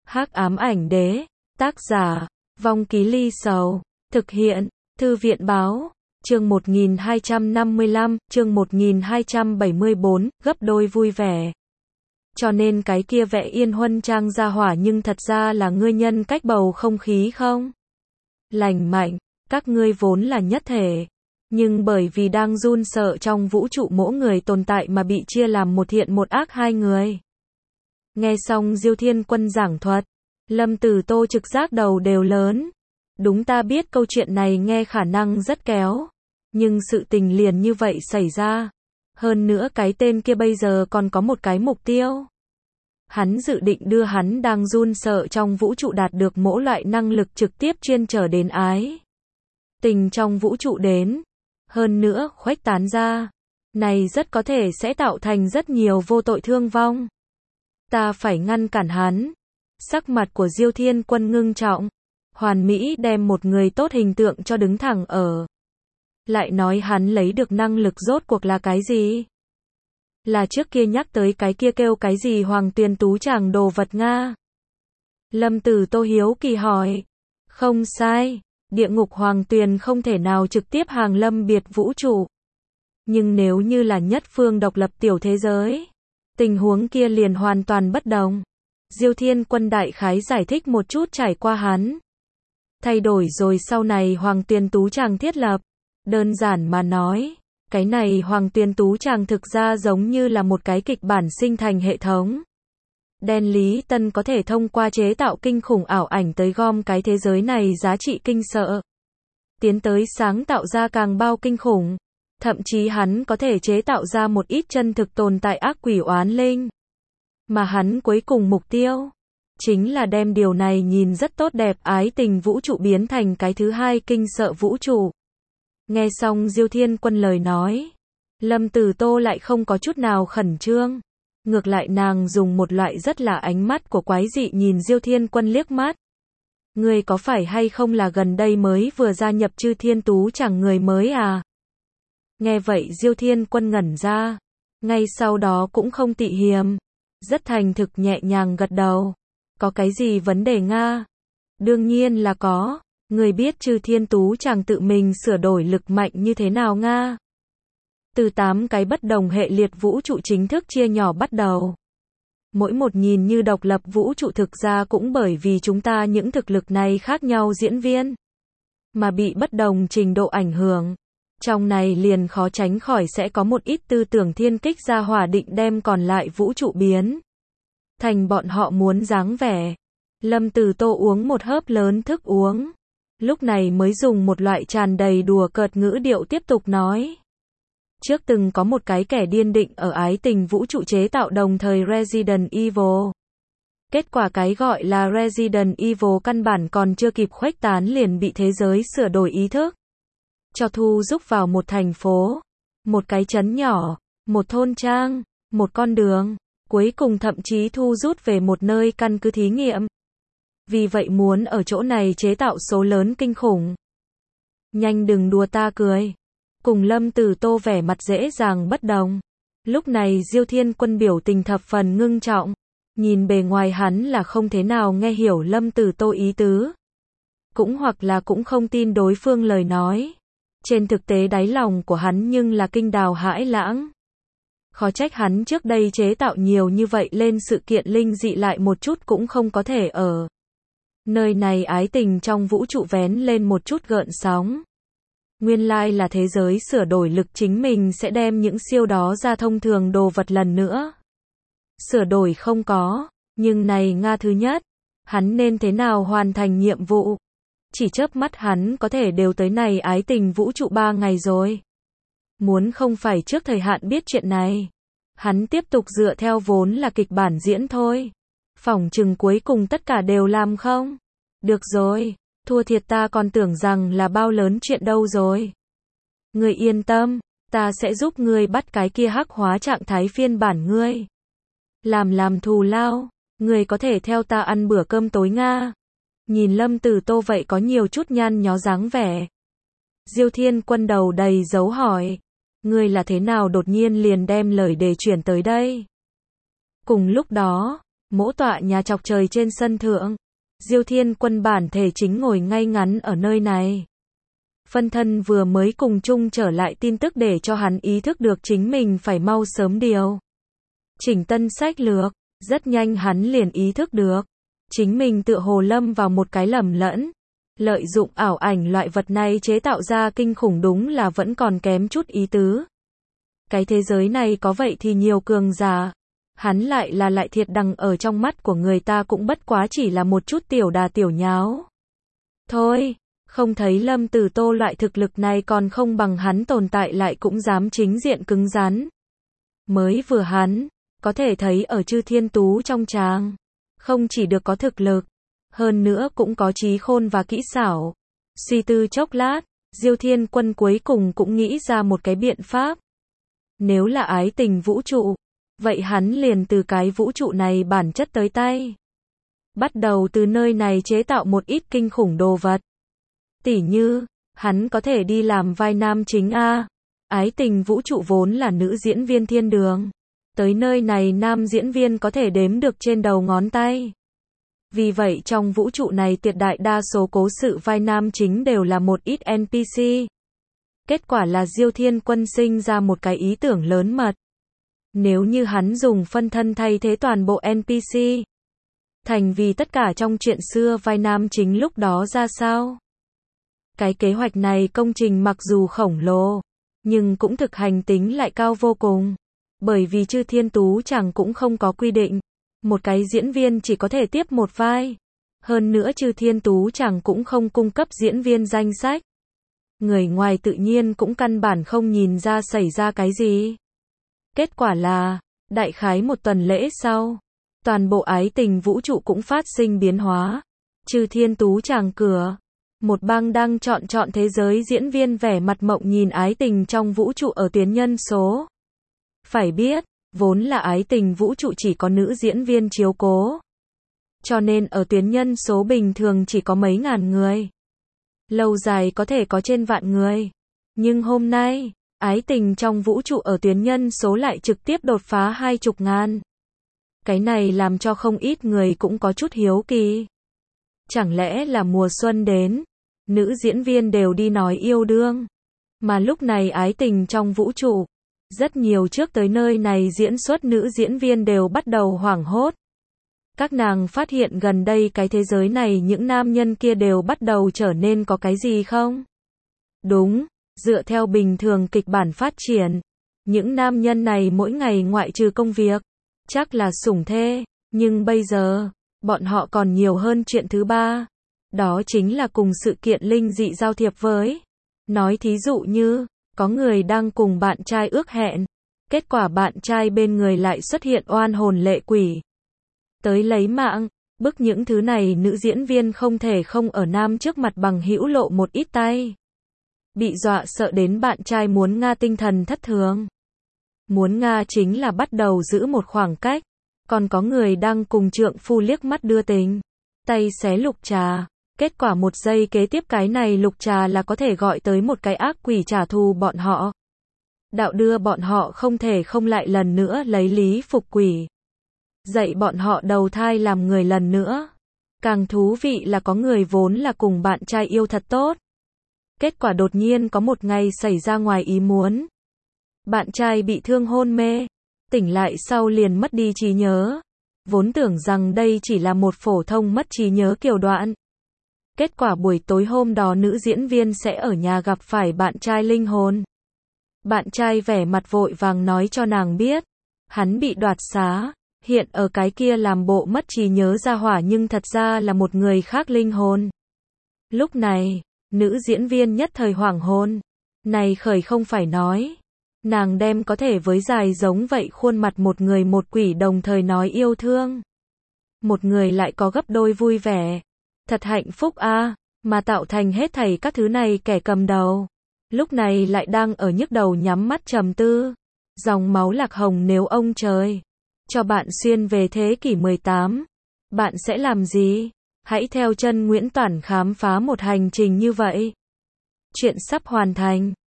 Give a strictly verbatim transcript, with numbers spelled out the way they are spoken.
Hắc ám ảnh đế, tác giả, Vong Ký Ly Sầu, thực hiện, Thư viện báo, chương một nghìn hai trăm năm mươi lăm, chương một nghìn hai trăm bảy mươi bốn, gấp đôi vui vẻ. Cho nên cái kia vẽ Yên Huân Trang ra hỏa nhưng thật ra là ngươi nhân cách bầu không khí không? Lành mạnh, các ngươi vốn là nhất thể. Nhưng bởi vì đang run sợ trong vũ trụ mỗi người tồn tại mà bị chia làm một thiện một ác hai người. Nghe xong Diêu Thiên Quân giảng thuật, Lâm Tử Tô trực giác đầu đều lớn. Đúng, ta biết câu chuyện này nghe khả năng rất kéo. Nhưng sự tình liền như vậy xảy ra. Hơn nữa cái tên kia bây giờ còn có một cái mục tiêu. Hắn dự định đưa hắn đang run sợ trong vũ trụ đạt được mỗi loại năng lực trực tiếp chuyên trở đến ái tình trong vũ trụ đến. Hơn nữa khuếch tán ra. Này rất có thể sẽ tạo thành rất nhiều vô tội thương vong. Ta phải ngăn cản hắn. Sắc mặt của Diêu Thiên Quân ngưng trọng. Hoàn Mỹ đem một người tốt hình tượng cho đứng thẳng ở. Lại nói hắn lấy được năng lực rốt cuộc là cái gì? Là trước kia nhắc tới cái kia kêu cái gì Hoàng Tuyền Tú chàng đồ vật Nga? Lâm Tử Tô hiếu kỳ hỏi. Không sai, địa ngục Hoàng Tuyền không thể nào trực tiếp hàng lâm biệt vũ trụ. Nhưng nếu như là nhất phương độc lập tiểu thế giới, tình huống kia liền hoàn toàn bất đồng. Diêu Thiên Quân đại khái giải thích một chút trải qua hắn. Thay đổi rồi sau này Hoàng Tuyền Tú chàng thiết lập. Đơn giản mà nói, cái này Hoàng Tuyền Tú chàng thực ra giống như là một cái kịch bản sinh thành hệ thống. Đen Lý Tân có thể thông qua chế tạo kinh khủng ảo ảnh tới gom cái thế giới này giá trị kinh sợ. Tiến tới sáng tạo ra càng bao kinh khủng. Thậm chí hắn có thể chế tạo ra một ít chân thực tồn tại ác quỷ oán linh. Mà hắn cuối cùng mục tiêu chính là đem điều này nhìn rất tốt đẹp ái tình vũ trụ biến thành cái thứ hai kinh sợ vũ trụ. Nghe xong Diêu Thiên Quân lời nói, Lâm Tử Tô lại không có chút nào khẩn trương. Ngược lại nàng dùng một loại rất là ánh mắt của quái dị nhìn Diêu Thiên Quân liếc mắt. Ngươi có phải hay không là gần đây mới vừa gia nhập Chư Thiên Tú chẳng người mới à? Nghe vậy Diêu Thiên Quân ngẩn ra. Ngay sau đó cũng không tị hiềm. Rất thành thực nhẹ nhàng gật đầu. Có cái gì vấn đề Nga? Đương nhiên là có. Người biết Chư Thiên Tú chàng tự mình sửa đổi lực mạnh như thế nào Nga? Từ tám cái bất đồng hệ liệt vũ trụ chính thức chia nhỏ bắt đầu. Mỗi một nhìn như độc lập vũ trụ thực ra cũng bởi vì chúng ta những thực lực này khác nhau diễn viên. Mà bị bất đồng trình độ ảnh hưởng. Trong này liền khó tránh khỏi sẽ có một ít tư tưởng thiên kích ra hỏa định đem còn lại vũ trụ biến thành bọn họ muốn dáng vẻ. Lâm Tử Tô uống một hớp lớn thức uống. Lúc này mới dùng một loại tràn đầy đùa cợt ngữ điệu tiếp tục nói. Trước từng có một cái kẻ điên định ở ái tình vũ trụ chế tạo đồng thời Resident Evil. Kết quả cái gọi là Resident Evil căn bản còn chưa kịp khuếch tán liền bị thế giới sửa đổi ý thức. Cho thu giúp vào một thành phố, một cái trấn nhỏ, một thôn trang, một con đường, cuối cùng thậm chí thu rút về một nơi căn cứ thí nghiệm. Vì vậy muốn ở chỗ này chế tạo số lớn kinh khủng. Nhanh đừng đùa ta cười. Cùng Lâm Tử Tô vẻ mặt dễ dàng bất đồng. Lúc này Diêu Thiên Quân biểu tình thập phần ngưng trọng. Nhìn bề ngoài hắn là không thế nào nghe hiểu Lâm Tử Tô ý tứ. Cũng hoặc là cũng không tin đối phương lời nói. Trên thực tế đáy lòng của hắn nhưng là kinh đào hãi lãng. Khó trách hắn trước đây chế tạo nhiều như vậy lên sự kiện linh dị lại một chút cũng không có thể ở. Nơi này ái tình trong vũ trụ vén lên một chút gợn sóng. Nguyên lai là thế giới sửa đổi lực chính mình sẽ đem những siêu đó ra thông thường đồ vật lần nữa. Sửa đổi không có, nhưng này Nga thứ nhất, hắn nên thế nào hoàn thành nhiệm vụ? Chỉ chớp mắt hắn có thể đều tới này ái tình vũ trụ ba ngày rồi. Muốn không phải trước thời hạn biết chuyện này, hắn tiếp tục dựa theo vốn là kịch bản diễn thôi. Phỏng chừng cuối cùng tất cả đều làm không? Được rồi, thua thiệt ta còn tưởng rằng là bao lớn chuyện đâu rồi. Ngươi yên tâm, ta sẽ giúp ngươi bắt cái kia hắc hóa trạng thái phiên bản ngươi. Làm làm thù lao, ngươi có thể theo ta ăn bữa cơm tối Nga. Nhìn Lâm Tử Tô vậy có nhiều chút nhăn nhó dáng vẻ. Diêu Thiên Quân đầu đầy dấu hỏi. Ngươi là thế nào đột nhiên liền đem lời đề chuyển tới đây? Cùng lúc đó, Mỗ tọa nhà chọc trời trên sân thượng. Diêu Thiên Quân bản thể chính ngồi ngay ngắn ở nơi này. Phân thân vừa mới cùng chung trở lại tin tức để cho hắn ý thức được chính mình phải mau sớm điều chỉnh tân sách lược. Rất nhanh hắn liền ý thức được, chính mình tựa hồ lâm vào một cái lầm lẫn. Lợi dụng ảo ảnh loại vật này chế tạo ra kinh khủng đúng là vẫn còn kém chút ý tứ. Cái thế giới này có vậy thì nhiều cường giả. Hắn lại là lại thiệt đằng ở trong mắt của người ta cũng bất quá chỉ là một chút tiểu đà tiểu nháo. Thôi, không thấy Lâm Tử Tô loại thực lực này còn không bằng hắn tồn tại lại cũng dám chính diện cứng rắn. Mới vừa hắn, có thể thấy ở Chư Thiên Tú trong tràng. Không chỉ được có thực lực, hơn nữa cũng có trí khôn và kỹ xảo. Suy tư chốc lát, Diêu Thiên Quân cuối cùng cũng nghĩ ra một cái biện pháp. Nếu là ái tình vũ trụ, vậy hắn liền từ cái vũ trụ này bản chất tới tay. Bắt đầu từ nơi này chế tạo một ít kinh khủng đồ vật. Tỉ như, hắn có thể đi làm vai nam chính A. Ái tình vũ trụ vốn là nữ diễn viên thiên đường. Tới nơi này nam diễn viên có thể đếm được trên đầu ngón tay. Vì vậy trong vũ trụ này tuyệt đại đa số cố sự vai nam chính đều là một ít en pê xê. Kết quả là Diêu Thiên Quân sinh ra một cái ý tưởng lớn mật. Nếu như hắn dùng phân thân thay thế toàn bộ en pê xê, thành vì tất cả trong chuyện xưa vai nam chính lúc đó ra sao? Cái kế hoạch này công trình mặc dù khổng lồ, nhưng cũng thực hành tính lại cao vô cùng. Bởi vì Chư Thiên Tú chẳng cũng không có quy định, một cái diễn viên chỉ có thể tiếp một vai. Hơn nữa Chư Thiên Tú chẳng cũng không cung cấp diễn viên danh sách. Người ngoài tự nhiên cũng căn bản không nhìn ra xảy ra cái gì. Kết quả là, đại khái một tuần lễ sau, toàn bộ ái tình vũ trụ cũng phát sinh biến hóa. Chư Thiên Tú chàng cửa, một bang đang chọn chọn thế giới diễn viên vẻ mặt mộng nhìn ái tình trong vũ trụ ở tuyến nhân số. Phải biết, vốn là ái tình vũ trụ chỉ có nữ diễn viên chiếu cố. Cho nên ở tuyến nhân số bình thường chỉ có mấy ngàn người. Lâu dài có thể có trên vạn người. Nhưng hôm nay, ái tình trong vũ trụ ở tuyến nhân số lại trực tiếp đột phá hai chục ngàn. Cái này làm cho không ít người cũng có chút hiếu kỳ. Chẳng lẽ là mùa xuân đến, nữ diễn viên đều đi nói yêu đương. Mà lúc này ái tình trong vũ trụ, rất nhiều trước tới nơi này diễn xuất nữ diễn viên đều bắt đầu hoảng hốt. Các nàng phát hiện gần đây cái thế giới này những nam nhân kia đều bắt đầu trở nên có cái gì không? Đúng, dựa theo bình thường kịch bản phát triển, những nam nhân này mỗi ngày ngoại trừ công việc, chắc là sủng thê, nhưng bây giờ, bọn họ còn nhiều hơn chuyện thứ ba. Đó chính là cùng sự kiện linh dị giao thiệp với. Nói thí dụ như, có người đang cùng bạn trai ước hẹn, kết quả bạn trai bên người lại xuất hiện oan hồn lệ quỷ. Tới lấy mạng, bức những thứ này nữ diễn viên không thể không ở nam trước mặt bằng hữu lộ một ít tay. Bị dọa sợ đến bạn trai muốn Nga tinh thần thất thường. Muốn Nga chính là bắt đầu giữ một khoảng cách, còn có người đang cùng trượng phu liếc mắt đưa tình, tay xé lục trà. Kết quả một giây kế tiếp cái này lục trà là có thể gọi tới một cái ác quỷ trả thù bọn họ. Đạo đưa bọn họ không thể không lại lần nữa lấy lý phục quỷ. Dạy bọn họ đầu thai làm người lần nữa. Càng thú vị là có người vốn là cùng bạn trai yêu thật tốt. Kết quả đột nhiên có một ngày xảy ra ngoài ý muốn. Bạn trai bị thương hôn mê, tỉnh lại sau liền mất đi trí nhớ. Vốn tưởng rằng đây chỉ là một phổ thông mất trí nhớ kiểu đoạn. Kết quả buổi tối hôm đó nữ diễn viên sẽ ở nhà gặp phải bạn trai linh hồn. Bạn trai vẻ mặt vội vàng nói cho nàng biết, hắn bị đoạt xá, hiện ở cái kia làm bộ mất trí nhớ ra hỏa nhưng thật ra là một người khác linh hồn. Lúc này, nữ diễn viên nhất thời hoảng hồn. Này khởi không phải nói, nàng đem có thể với dài giống vậy khuôn mặt một người một quỷ đồng thời nói yêu thương. Một người lại có gấp đôi vui vẻ. Thật hạnh phúc a, à, mà tạo thành hết thảy các thứ này kẻ cầm đầu. Lúc này lại đang ở nhức đầu nhắm mắt trầm tư. Dòng máu lạc hồng nếu ông trời cho bạn xuyên về thế kỷ mười tám, bạn sẽ làm gì? Hãy theo chân Nguyễn Toản khám phá một hành trình như vậy. Chuyện sắp hoàn thành.